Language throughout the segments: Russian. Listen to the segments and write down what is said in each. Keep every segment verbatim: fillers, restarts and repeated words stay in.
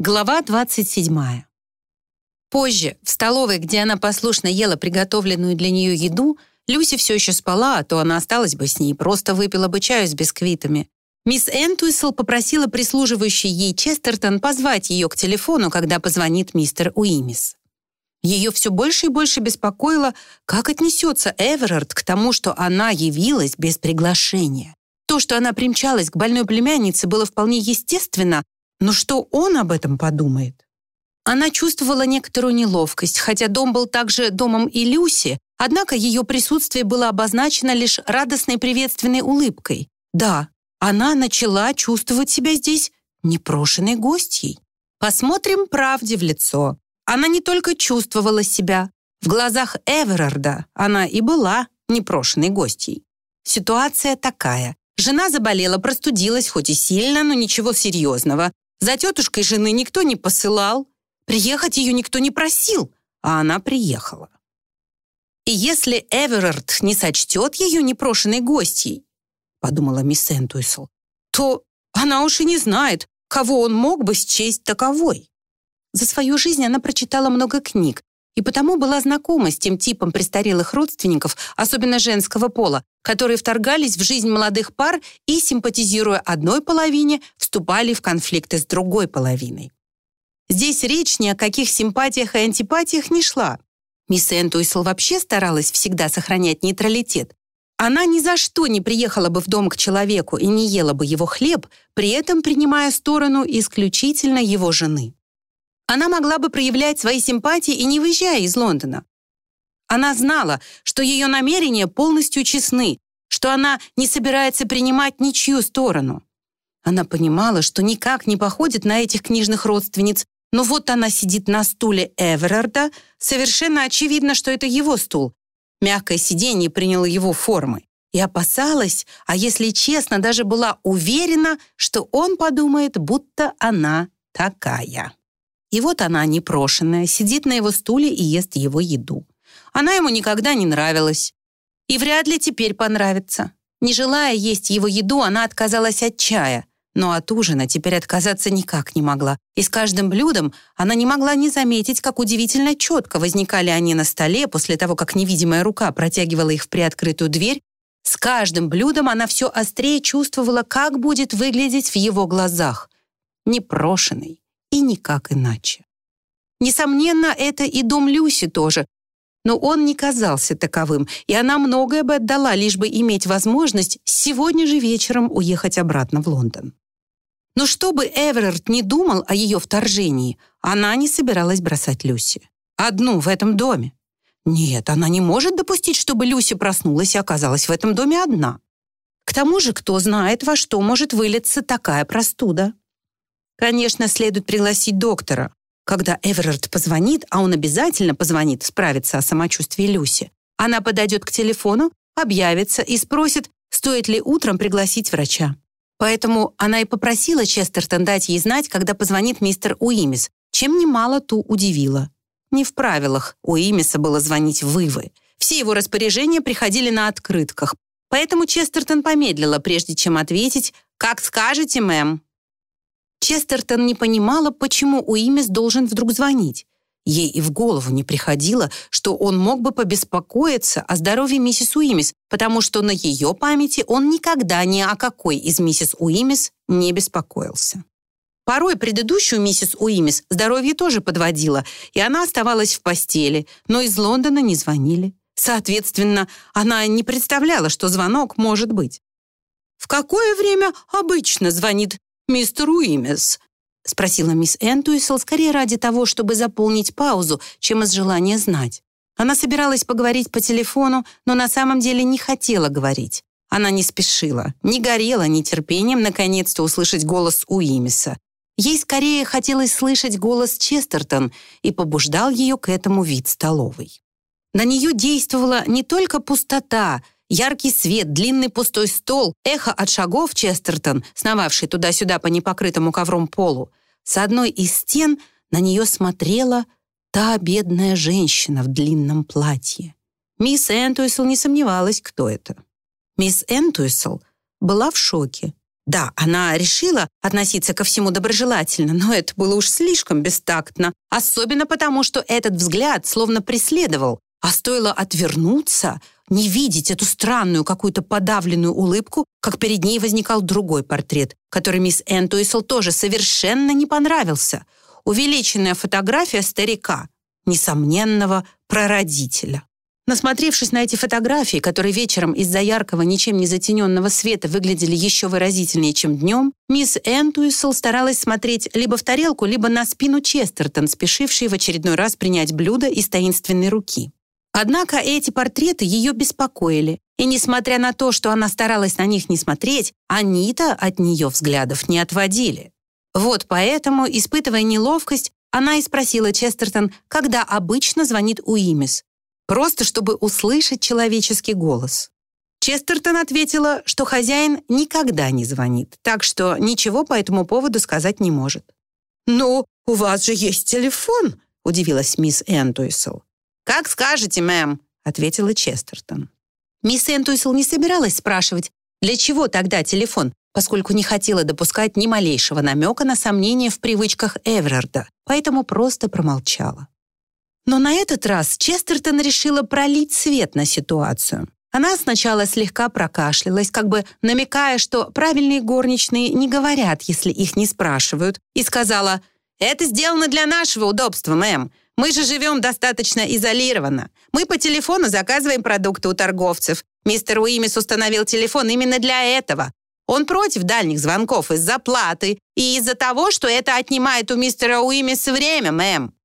Глава двадцать седьмая. Позже, в столовой, где она послушно ела приготовленную для нее еду, Люси все еще спала, а то она осталась бы с ней и просто выпила бы чаю с бисквитами. Мисс Энтуисл попросила прислуживающий ей Честертон позвать ее к телефону, когда позвонит мистер Уимис. Ее все больше и больше беспокоило, как отнесется Эверард к тому, что она явилась без приглашения. То, что она примчалась к больной племяннице, было вполне естественно, но что он об этом подумает? Она чувствовала некоторую неловкость, хотя дом был также домом и Люси, однако ее присутствие было обозначено лишь радостной приветственной улыбкой. Да, она начала чувствовать себя здесь непрошенной гостьей. Посмотрим правде в лицо. Она не только чувствовала себя. В глазах Эверарда она и была непрошенной гостьей. Ситуация такая. Жена заболела, простудилась, хоть и сильно, но ничего серьезного. За тетушкой жены никто не посылал. Приехать ее никто не просил, а она приехала. И если Эверард не сочтет ее непрошенной гостьей, подумала мисс Энтуисл, то она уж и не знает, кого он мог бы счесть таковой. За свою жизнь она прочитала много книг, и потому была знакома с тем типом престарелых родственников, особенно женского пола, которые вторгались в жизнь молодых пар и, симпатизируя одной половине, вступали в конфликты с другой половиной. Здесь речь ни о каких симпатиях и антипатиях не шла. Мисс Энтуисл вообще старалась всегда сохранять нейтралитет. Она ни за что не приехала бы в дом к человеку и не ела бы его хлеб, при этом принимая сторону исключительно его жены. Она могла бы проявлять свои симпатии и не выезжая из Лондона. Она знала, что ее намерения полностью честны, что она не собирается принимать ничью сторону. Она понимала, что никак не походит на этих книжных родственниц, но вот она сидит на стуле Эверарда, совершенно очевидно, что это его стул. Мягкое сиденье приняло его формы. И опасалась, а если честно, даже была уверена, что он подумает, будто она такая. И вот она, непрошенная, сидит на его стуле и ест его еду. Она ему никогда не нравилась. И вряд ли теперь понравится. Не желая есть его еду, она отказалась от чая. Но от ужина теперь отказаться никак не могла. И с каждым блюдом она не могла не заметить, как удивительно четко возникали они на столе после того, как невидимая рука протягивала их в приоткрытую дверь. С каждым блюдом она все острее чувствовала, как будет выглядеть в его глазах. Непрошенный. И никак иначе. Несомненно, это и дом Люси тоже, но он не казался таковым, и она многое бы отдала, лишь бы иметь возможность сегодня же вечером уехать обратно в Лондон. Но что бы Эверард не думал о ее вторжении, она не собиралась бросать Люси. Одну в этом доме. Нет, она не может допустить, чтобы Люси проснулась и оказалась в этом доме одна. К тому же, кто знает, во что может вылиться такая простуда. Конечно, следует пригласить доктора. Когда Эверард позвонит, а он обязательно позвонит справиться о самочувствии Люси, она подойдет к телефону, объявится и спросит, стоит ли утром пригласить врача. Поэтому она и попросила Честертон дать ей знать, когда позвонит мистер Уимис, чем немало ту удивила. Не в правилах Уимиса было звонить в Ивы. Все его распоряжения приходили на открытках, поэтому Честертон помедлила, прежде чем ответить «Как скажете, мэм». Честертон не понимала, почему Уимис должен вдруг звонить. Ей и в голову не приходило, что он мог бы побеспокоиться о здоровье миссис Уимис, потому что на ее памяти он никогда ни о какой из миссис Уимис не беспокоился. Порой предыдущую миссис Уимис здоровье тоже подводило, и она оставалась в постели, но из Лондона не звонили. Соответственно, она не представляла, что звонок может быть. «В какое время обычно звонит мистер Уимис?» — спросила мисс Энтуисл скорее ради того, чтобы заполнить паузу, чем из желания знать. Она собиралась поговорить по телефону, но на самом деле не хотела говорить. Она не спешила, не горела нетерпением наконец-то услышать голос Уимиса. Ей скорее хотелось слышать голос Честертон, и побуждал ее к этому вид столовой. На нее действовала не только пустота, яркий свет, длинный пустой стол, эхо от шагов Честертон, сновавшей туда-сюда по непокрытому ковром полу. С одной из стен на нее смотрела та бедная женщина в длинном платье. Мисс Энтуисл не сомневалась, кто это. Мисс Энтуисл была в шоке. Да, она решила относиться ко всему доброжелательно, но это было уж слишком бестактно, особенно потому, что этот взгляд словно преследовал, а стоило отвернуться, не видеть эту странную какую-то подавленную улыбку, как перед ней возникал другой портрет, который мисс Энтуисл тоже совершенно не понравился. Увеличенная фотография старика, несомненного прародителя. Насмотревшись на эти фотографии, которые вечером из-за яркого, ничем не затененного света выглядели еще выразительнее, чем днем, мисс Энтуисл старалась смотреть либо в тарелку, либо на спину Честертон, спешившей в очередной раз принять блюдо из таинственной руки. Однако эти портреты ее беспокоили, и, несмотря на то, что она старалась на них не смотреть, они-то от нее взглядов не отводили. Вот поэтому, испытывая неловкость, она и спросила Честертон, когда обычно звонит Уимис, просто чтобы услышать человеческий голос. Честертон ответила, что хозяин никогда не звонит, так что ничего по этому поводу сказать не может. «Ну, у вас же есть телефон», — удивилась мисс Энтуисл. «Как скажете, мэм», — ответила Честертон. Мисс Энтуисл не собиралась спрашивать, для чего тогда телефон, поскольку не хотела допускать ни малейшего намека на сомнения в привычках Эверарда, поэтому просто промолчала. Но на этот раз Честертон решила пролить свет на ситуацию. Она сначала слегка прокашлялась, как бы намекая, что правильные горничные не говорят, если их не спрашивают, и сказала: «Это сделано для нашего удобства, мэм. Мы же живем достаточно изолированно. Мы по телефону заказываем продукты у торговцев. Мистер Уимис установил телефон именно для этого. Он против дальних звонков из-за платы и из-за того, что это отнимает у мистера Уимиса время, мэм».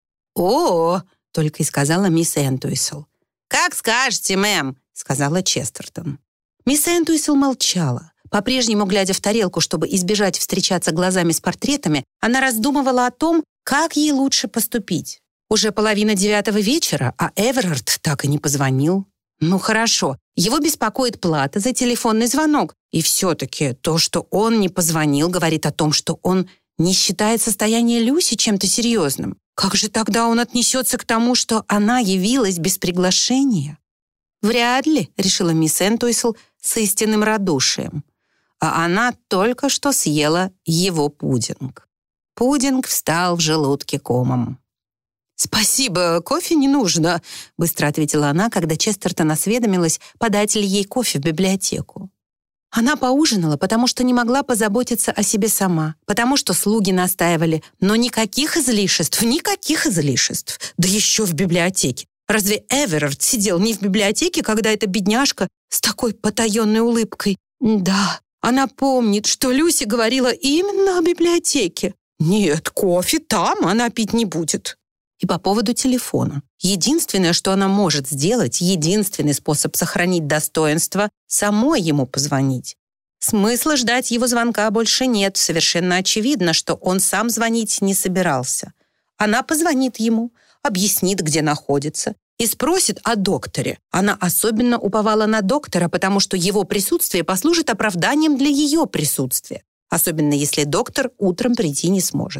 «О!» — только и сказала мисс Энтуисл. «Как скажете, мэм», — сказала Честертон. Мисс Энтуисл молчала. По-прежнему, глядя в тарелку, чтобы избежать встречаться глазами с портретами, она раздумывала о том, как ей лучше поступить. Уже половина девятого вечера, а Эверард так и не позвонил. Ну хорошо, его беспокоит плата за телефонный звонок. И все-таки то, что он не позвонил, говорит о том, что он не считает состояние Люси чем-то серьезным. Как же тогда он отнесется к тому, что она явилась без приглашения? Вряд ли, решила мисс Энтуисл с истинным радушием. А она только что съела его пудинг. Пудинг встал в желудке комом. «Спасибо, кофе не нужно», — быстро ответила она, когда Честертон осведомилась, подать ли ей кофе в библиотеку. Она поужинала, потому что не могла позаботиться о себе сама, потому что слуги настаивали, но никаких излишеств, никаких излишеств, да еще в библиотеке. Разве Эверард сидел не в библиотеке, когда эта бедняжка с такой потаенной улыбкой? Да, она помнит, что Люси говорила именно о библиотеке. Нет, кофе там она пить не будет. И по поводу телефона. Единственное, что она может сделать, единственный способ сохранить достоинство — самой ему позвонить. Смысла ждать его звонка больше нет. Совершенно очевидно, что он сам звонить не собирался. Она позвонит ему, объяснит, где находится, и спросит о докторе. Она особенно уповала на доктора, потому что его присутствие послужит оправданием для ее присутствия, особенно если доктор утром прийти не сможет.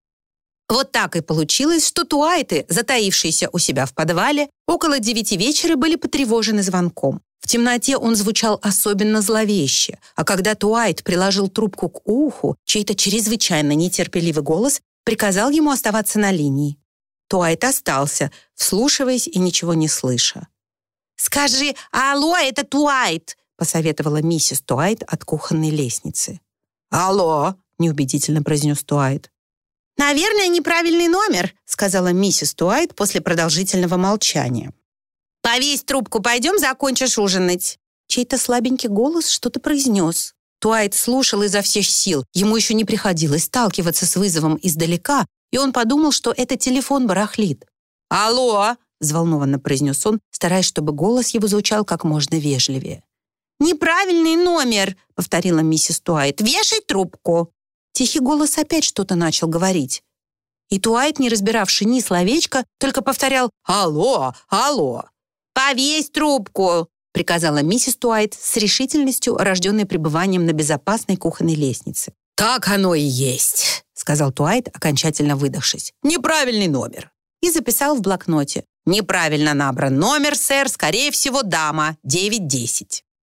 Вот так и получилось, что Туайты, затаившиеся у себя в подвале, около девяти вечера были потревожены звонком. В темноте он звучал особенно зловеще, а когда Туайт приложил трубку к уху, чей-то чрезвычайно нетерпеливый голос приказал ему оставаться на линии. Туайт остался, вслушиваясь и ничего не слыша. «Скажи: алло, это Туайт!» — посоветовала миссис Туайт от кухонной лестницы. «Алло!» — неубедительно произнес Туайт. «Наверное, неправильный номер», — сказала миссис Туайт после продолжительного молчания. «Повесь трубку, пойдем, закончишь ужинать». Чей-то слабенький голос что-то произнес. Туайт слушал изо всех сил. Ему еще не приходилось сталкиваться с вызовом издалека, и он подумал, что это телефон барахлит. «Алло!» — взволнованно произнес он, стараясь, чтобы голос его звучал как можно вежливее. «Неправильный номер», — повторила миссис Туайт. «Вешай трубку». Тихий голос опять что-то начал говорить. И Туайт, не разбиравший ни словечка, только повторял «Алло! Алло!» «Повесь трубку!» — приказала миссис Туайт с решительностью, рожденной пребыванием на безопасной кухонной лестнице. «Так оно и есть», — сказал Туайт, окончательно выдохшись. «Неправильный номер». И записал в блокноте. «Неправильно набран номер, сэр, скорее всего, дама, девять десять».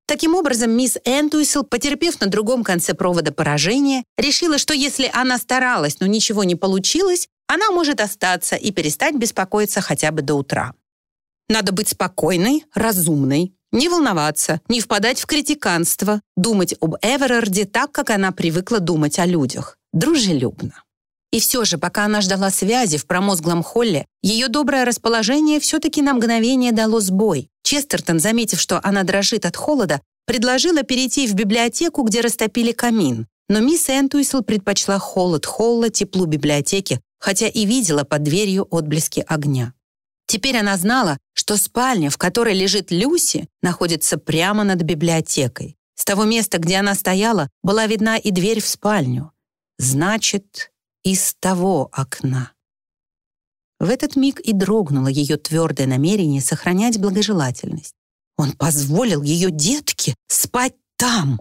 Таким образом, мисс Энтуисл, потерпев на другом конце провода поражение, решила, что если она старалась, но ничего не получилось, она может остаться и перестать беспокоиться хотя бы до утра. Надо быть спокойной, разумной, не волноваться, не впадать в критиканство, думать об Эверарде так, как она привыкла думать о людях, дружелюбно. И все же, пока она ждала связи в промозглом холле, ее доброе расположение все-таки на мгновение дало сбой. Честертон, заметив, что она дрожит от холода, предложила перейти в библиотеку, где растопили камин. Но мисс Энтуисл предпочла холод холла теплу библиотеки, хотя и видела под дверью отблески огня. Теперь она знала, что спальня, в которой лежит Люси, находится прямо над библиотекой. С того места, где она стояла, была видна и дверь в спальню. Значит, из того окна. В этот миг и дрогнуло ее твердое намерение сохранять благожелательность. Он позволил ее детке спать там.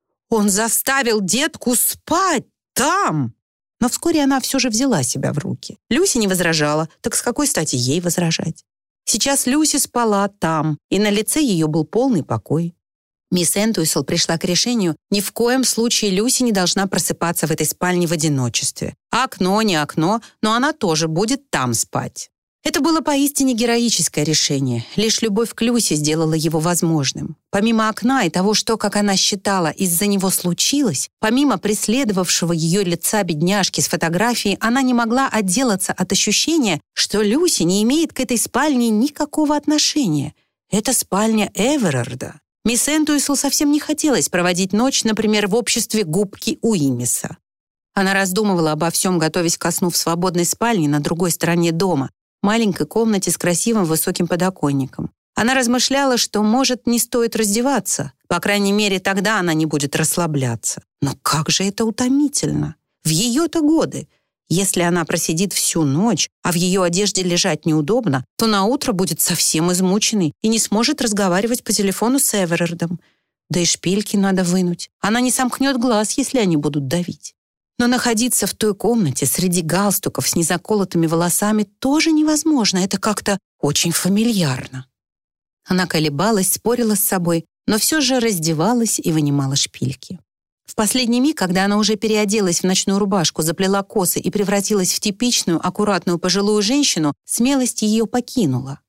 Он заставил детку спать там. Но вскоре она все же взяла себя в руки. Люси не возражала, так с какой стати ей возражать? Сейчас Люси спала там, и на лице ее был полный покой. Мисс Энтуисл пришла к решению, ни в коем случае Люси не должна просыпаться в этой спальне в одиночестве. Окно не окно, но она тоже будет там спать. Это было поистине героическое решение. Лишь любовь к Люси сделала его возможным. Помимо окна и того, что, как она считала, из-за него случилось, помимо преследовавшего ее лица бедняжки с фотографией, она не могла отделаться от ощущения, что Люси не имеет к этой спальне никакого отношения. Это спальня Эверарда. Мисс Энтуисл совсем не хотелось проводить ночь, например, в обществе губки Уимиса. Она раздумывала обо всем, готовясь ко сну в свободной спальне на другой стороне дома, маленькой комнате с красивым высоким подоконником. Она размышляла, что, может, не стоит раздеваться. По крайней мере, тогда она не будет расслабляться. Но как же это утомительно! В ее-то годы! Если она просидит всю ночь, а в ее одежде лежать неудобно, то наутро будет совсем измученной и не сможет разговаривать по телефону с Эверардом. Да и шпильки надо вынуть. Она не сомкнет глаз, если они будут давить. Но находиться в той комнате среди галстуков с незаколотыми волосами тоже невозможно. Это как-то очень фамильярно. Она колебалась, спорила с собой, но все же раздевалась и вынимала шпильки. В последний миг, когда она уже переоделась в ночную рубашку, заплела косы и превратилась в типичную, аккуратную пожилую женщину, смелость ее покинула.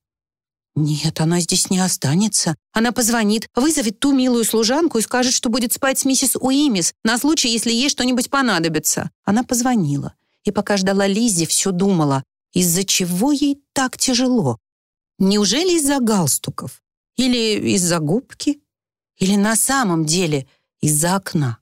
Нет, она здесь не останется. Она позвонит, вызовет ту милую служанку и скажет, что будет спать с миссис Уимис на случай, если ей что-нибудь понадобится. Она позвонила, и пока ждала Лиззи, все думала, из-за чего ей так тяжело. Неужели из-за галстуков? Или из-за губки? Или на самом деле из-за окна?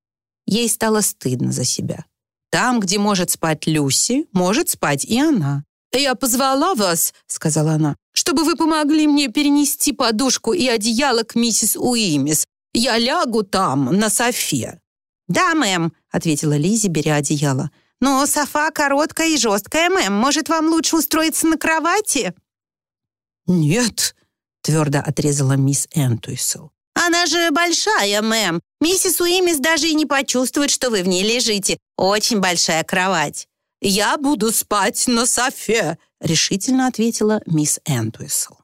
Ей стало стыдно за себя. Там, где может спать Люси, может спать и она. «Я позвала вас, — сказала она, — чтобы вы помогли мне перенести подушку и одеяло к миссис Уимис. Я лягу там, на софе». «Да, мэм», — ответила Лиззи, беря одеяло. «Но софа короткая и жесткая, мэм. Может, вам лучше устроиться на кровати?» «Нет», — твердо отрезала мисс Энтуисл. «Она же большая, мэм. Миссис Уимис даже и не почувствует, что вы в ней лежите. Очень большая кровать». «Я буду спать на софе», — решительно ответила мисс Энтуисл.